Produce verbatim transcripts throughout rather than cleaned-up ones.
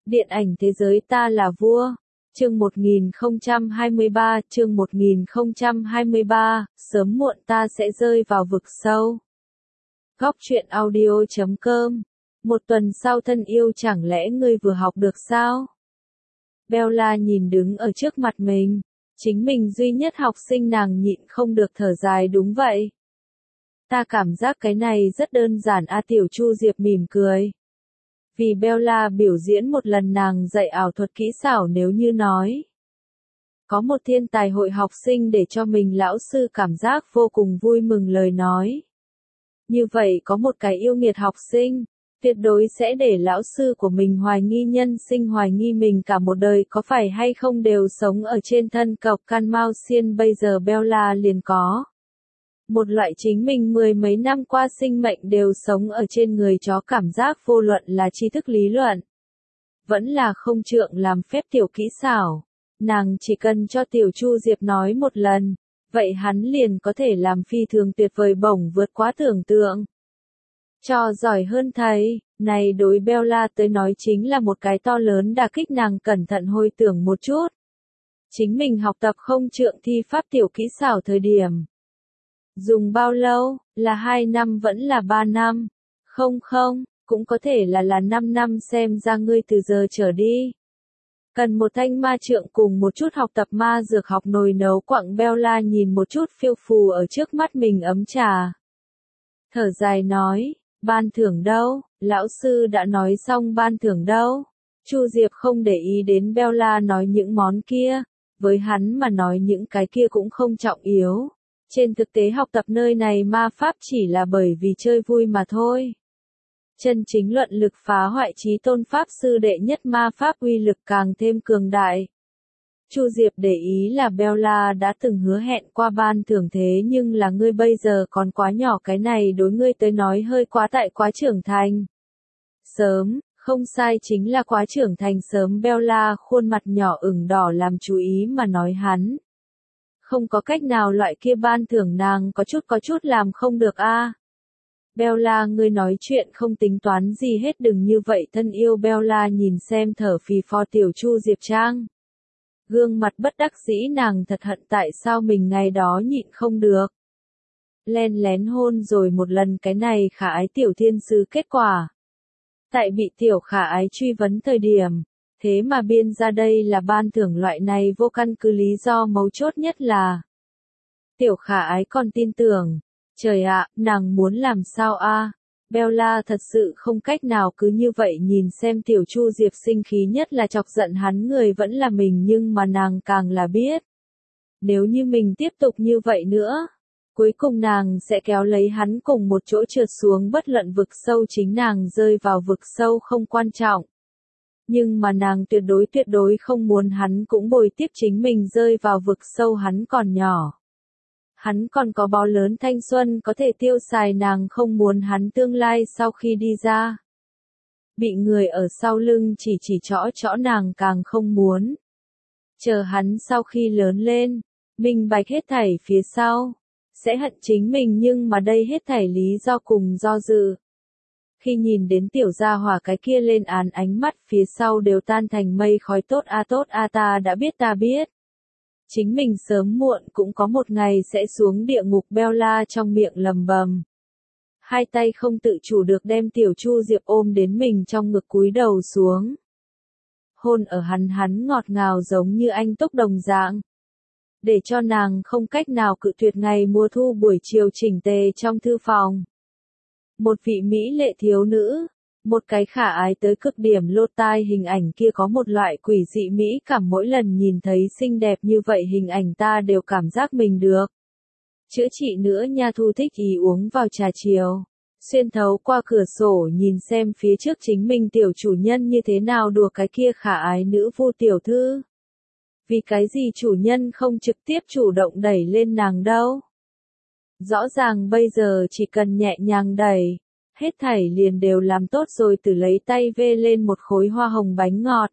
Điện ảnh thế giới ta là vua. Chương một nghìn không trăm hai mươi ba, chương một nghìn không trăm hai mươi ba, sớm muộn ta sẽ rơi vào vực sâu. Góc truyện audio chấm com. Một tuần sau thân yêu, chẳng lẽ ngươi vừa học được sao? Bella nhìn đứng ở trước mặt mình, chính mình duy nhất học sinh, nàng nhịn không được thở dài. Đúng vậy. Ta cảm giác cái này rất đơn giản a. Tiểu Chu Diệp mỉm cười. Vì Bella biểu diễn một lần nàng dạy ảo thuật kỹ xảo, nếu như nói có một thiên tài hội học sinh để cho mình lão sư cảm giác vô cùng vui mừng lời nói. Như vậy có một cái yêu nghiệt học sinh, tuyệt đối sẽ để lão sư của mình hoài nghi nhân sinh, hoài nghi mình cả một đời có phải hay không đều sống ở trên thân cọc căn Mao Xiên. Bây giờ Bella liền có một loại chính mình mười mấy năm qua sinh mệnh đều sống ở trên người chó cảm giác, vô luận là tri thức lý luận, vẫn là không trượng làm phép tiểu kỹ xảo. Nàng chỉ cần cho Tiểu Chu Diệp nói một lần, vậy hắn liền có thể làm phi thường tuyệt vời, bổng vượt quá tưởng tượng. Cho giỏi hơn thầy, này đối Bella tới nói chính là một cái to lớn đả kích. Nàng cẩn thận hồi tưởng một chút. Chính mình học tập không trượng thi pháp tiểu kỹ xảo thời điểm dùng bao lâu, là hai năm vẫn là ba năm? Không không, cũng có thể là là năm năm, xem ra ngươi từ giờ trở đi cần một thanh ma trượng cùng một chút học tập ma dược, học nồi nấu quặng. Bella nhìn một chút phiêu phù ở trước mắt mình ấm trà, thở dài nói, ban thưởng đâu, lão sư đã nói xong ban thưởng đâu. Chu Diệp không để ý đến Bella nói những món kia, với hắn mà nói những cái kia cũng không trọng yếu. Trên thực tế học tập nơi này ma pháp chỉ là bởi vì chơi vui mà thôi. Chân chính luận lực phá hoại chí tôn pháp sư đệ nhất ma pháp uy lực càng thêm cường đại. Chu Diệp để ý là Bella đã từng hứa hẹn qua ban thưởng, thế nhưng là ngươi bây giờ còn quá nhỏ, cái này đối ngươi tới nói hơi quá tại quá trưởng thành. Sớm, không sai, chính là quá trưởng thành sớm. Bella khuôn mặt nhỏ ửng đỏ làm chú ý mà nói hắn. Không có cách nào, loại kia ban thưởng nàng có chút có chút làm không được a. À. Bella, ngươi nói chuyện không tính toán gì hết, đừng như vậy thân yêu. Bella nhìn xem thở phì phò Tiểu Chu Diệp Trang, gương mặt bất đắc dĩ, nàng thật hận tại sao mình ngày đó nhịn không được len lén hôn rồi một lần cái này khả ái tiểu thiên sứ. Kết quả tại bị tiểu khả ái truy vấn thời điểm, thế mà biên ra đây là ban thưởng, loại này vô căn cứ lý do. Mấu chốt nhất là tiểu khả ái còn tin tưởng. Trời ạ, nàng muốn làm sao a? À? Bella thật sự không cách nào cứ như vậy nhìn xem Tiểu Chu Diệp sinh khí, nhất là chọc giận hắn người vẫn là mình, nhưng mà nàng càng là biết, nếu như mình tiếp tục như vậy nữa, cuối cùng nàng sẽ kéo lấy hắn cùng một chỗ trượt xuống bất luận vực sâu. Chính nàng rơi vào vực sâu không quan trọng, nhưng mà nàng tuyệt đối tuyệt đối không muốn hắn cũng bồi tiếp chính mình rơi vào vực sâu. Hắn còn nhỏ, hắn còn có bó lớn thanh xuân có thể tiêu xài, nàng không muốn hắn tương lai sau khi đi ra bị người ở sau lưng chỉ chỉ trõ trõ, nàng càng không muốn chờ hắn sau khi lớn lên minh bạch hết thảy phía sau sẽ hận chính mình. Nhưng mà đây hết thảy lý do cùng do dự, khi nhìn đến tiểu gia hỏa cái kia lên án, ánh mắt phía sau đều tan thành mây khói. Tốt a, tốt a, ta đã biết, ta biết. Chính mình sớm muộn cũng có một ngày sẽ xuống địa ngục. Bella trong miệng lầm bầm, hai tay không tự chủ được đem Tiểu Chu Diệp ôm đến mình trong ngực, cúi đầu xuống hôn ở hắn, hắn ngọt ngào giống như anh túc đồng dạng, để cho nàng không cách nào cự tuyệt. Ngày mùa thu buổi chiều chỉnh tề trong thư phòng, một vị mỹ lệ thiếu nữ, một cái khả ái tới cực điểm lô tai, hình ảnh kia có một loại quỷ dị mỹ cảm. Mỗi lần nhìn thấy xinh đẹp như vậy hình ảnh, ta đều cảm giác mình được chữa trị nữa nha. Thu thích ý uống vào trà chiều, xuyên thấu qua cửa sổ nhìn xem phía trước chính mình tiểu chủ nhân như thế nào đùa cái kia khả ái nữ vu tiểu thư. Vì cái gì chủ nhân không trực tiếp chủ động đẩy lên nàng đâu? Rõ ràng bây giờ chỉ cần nhẹ nhàng đẩy, hết thảy liền đều làm tốt rồi. Từ lấy tay vê lên một khối hoa hồng bánh ngọt,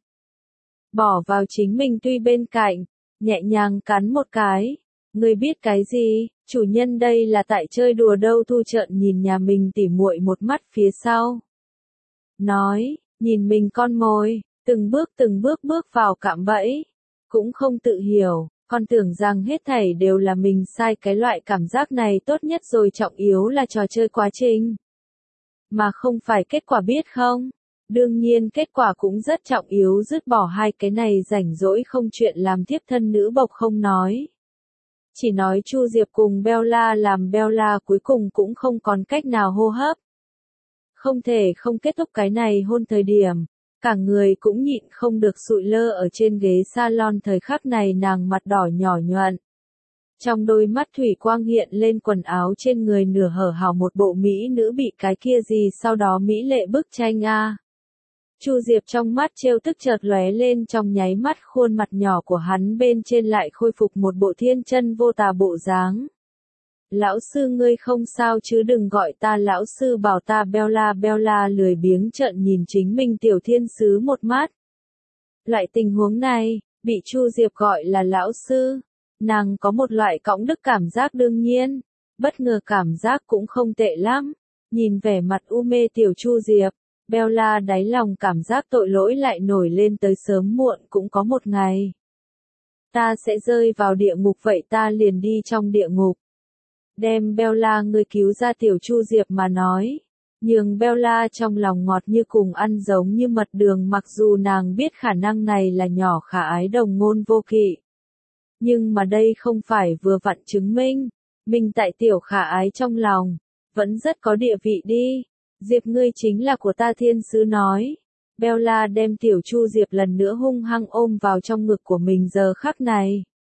bỏ vào chính mình tuy bên cạnh, nhẹ nhàng cắn một cái. Ngươi biết cái gì, chủ nhân đây là tại chơi đùa đâu. Thu trợn nhìn nhà mình tỉ muội một mắt phía sau, nói, nhìn mình con mồi, Từng bước từng bước bước vào cạm bẫy. Cũng không tự hiểu, còn tưởng rằng hết thảy đều là mình sai, cái loại cảm giác này tốt nhất rồi, trọng yếu là trò chơi quá trình. Mà không phải kết quả, biết không? Đương nhiên kết quả cũng rất trọng yếu, dứt bỏ hai cái này rảnh rỗi không chuyện làm thiếp thân nữ bộc không nói. Chỉ nói Chu Diệp cùng Bella làm Bella cuối cùng cũng không còn cách nào hô hấp. Không thể không kết thúc cái này hôn thời điểm. Cả người cũng nhịn không được sụi lơ ở trên ghế salon, thời khắc này nàng mặt đỏ nhỏ nhuận. Trong đôi mắt thủy quang hiện lên, quần áo trên người nửa hở hào một bộ mỹ nữ bị cái kia gì sau đó mỹ lệ bức tranh a. Chu Diệp trong mắt trêu tức chợt lóe lên, trong nháy mắt khuôn mặt nhỏ của hắn bên trên lại khôi phục một bộ thiên chân vô tà bộ dáng. Lão sư ngươi không sao chứ, đừng gọi ta lão sư, bảo ta Bella. Bella lười biếng trợn nhìn chính mình tiểu thiên sứ một mắt. Loại tình huống này, bị Chu Diệp gọi là lão sư, nàng có một loại cõng đức cảm giác, đương nhiên, bất ngờ cảm giác cũng không tệ lắm. Nhìn vẻ mặt u mê tiểu Chu Diệp, Bella đáy lòng cảm giác tội lỗi lại nổi lên, tới sớm muộn cũng có một ngày. Ta sẽ rơi vào địa ngục, vậy ta liền đi trong địa ngục. Đem Bella ngươi cứu ra, tiểu Chu Diệp mà nói. Nhưng Bella trong lòng ngọt như cùng ăn giống như mật đường, mặc dù nàng biết khả năng này là nhỏ khả ái đồng ngôn vô kỵ. Nhưng mà đây không phải vừa vặn chứng minh, mình tại tiểu khả ái trong lòng, vẫn rất có địa vị đi. Diệp ngươi chính là của ta, thiên sứ nói. Bella đem tiểu Chu Diệp lần nữa hung hăng ôm vào trong ngực của mình, giờ khắc này.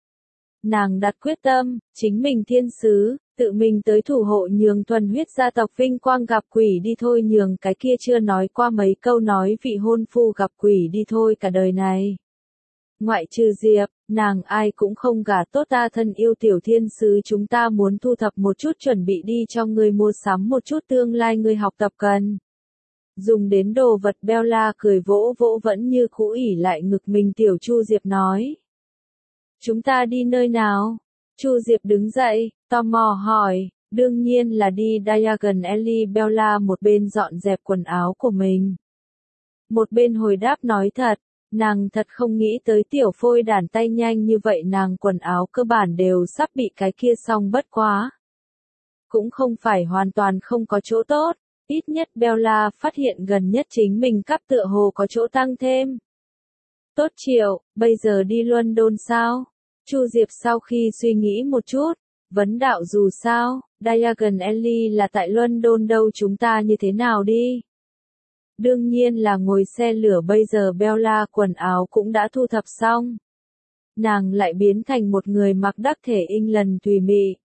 Nàng đặt quyết tâm, chính mình thiên sứ, tự mình tới thủ hộ, nhường thuần huyết gia tộc vinh quang gặp quỷ đi thôi, nhường cái kia chưa nói qua mấy câu nói vị hôn phu gặp quỷ đi thôi cả đời này. Ngoại trừ Diệp, nàng ai cũng không gả tốt ta, thân yêu tiểu thiên sứ, chúng ta muốn thu thập một chút chuẩn bị đi cho ngươi mua sắm một chút tương lai ngươi học tập cần. Dùng đến đồ vật. Bella cười vỗ vỗ vẫn như cũ ỉ lại ngực mình tiểu Chu Diệp nói. Chúng ta đi nơi nào? Chu Diệp đứng dậy, tò mò hỏi, đương nhiên là đi Diagon Alley. Bella một bên dọn dẹp quần áo của mình, một bên hồi đáp, nói thật, nàng thật không nghĩ tới tiểu phôi đàn tay nhanh như vậy, nàng quần áo cơ bản đều sắp bị cái kia xong, bất quá. Cũng không phải hoàn toàn không có chỗ tốt, ít nhất Bella phát hiện gần nhất chính mình cắp tựa hồ có chỗ tăng thêm. Tốt Triệu, bây giờ đi London sao? Chu Diệp sau khi suy nghĩ một chút, vấn đạo, dù sao, Diagon Alley là tại London đâu, chúng ta như thế nào đi? Đương nhiên là ngồi xe lửa. Bây giờ Bella quần áo cũng đã thu thập xong. Nàng lại biến thành một người mặc đắc thể England tùy mị.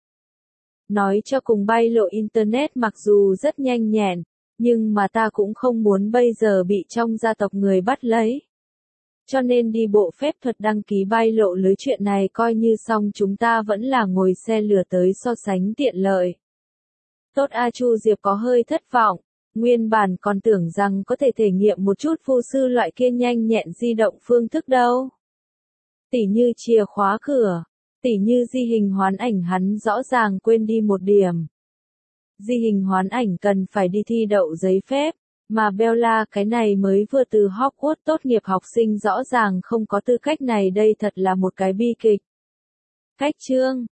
Nói cho cùng bay lộ Internet mặc dù rất nhanh nhẹn, nhưng mà ta cũng không muốn bây giờ bị trong gia tộc người bắt lấy. Cho nên đi bộ phép thuật đăng ký bay lộ lưới, chuyện này coi như xong, chúng ta vẫn là ngồi xe lửa tới so sánh tiện lợi. Tốt a. Chu Diệp có hơi thất vọng, nguyên bản còn tưởng rằng có thể thể nghiệm một chút phu sư loại kia nhanh nhẹn di động phương thức đâu. Tỉ như chìa khóa cửa, tỉ như di hình hoán ảnh, hắn rõ ràng quên đi một điểm. Di hình hoán ảnh cần phải đi thi đậu giấy phép. Mà Bella cái này mới vừa từ Hogwarts tốt nghiệp học sinh rõ ràng không có tư cách này, đây thật là một cái bi kịch. Cách chương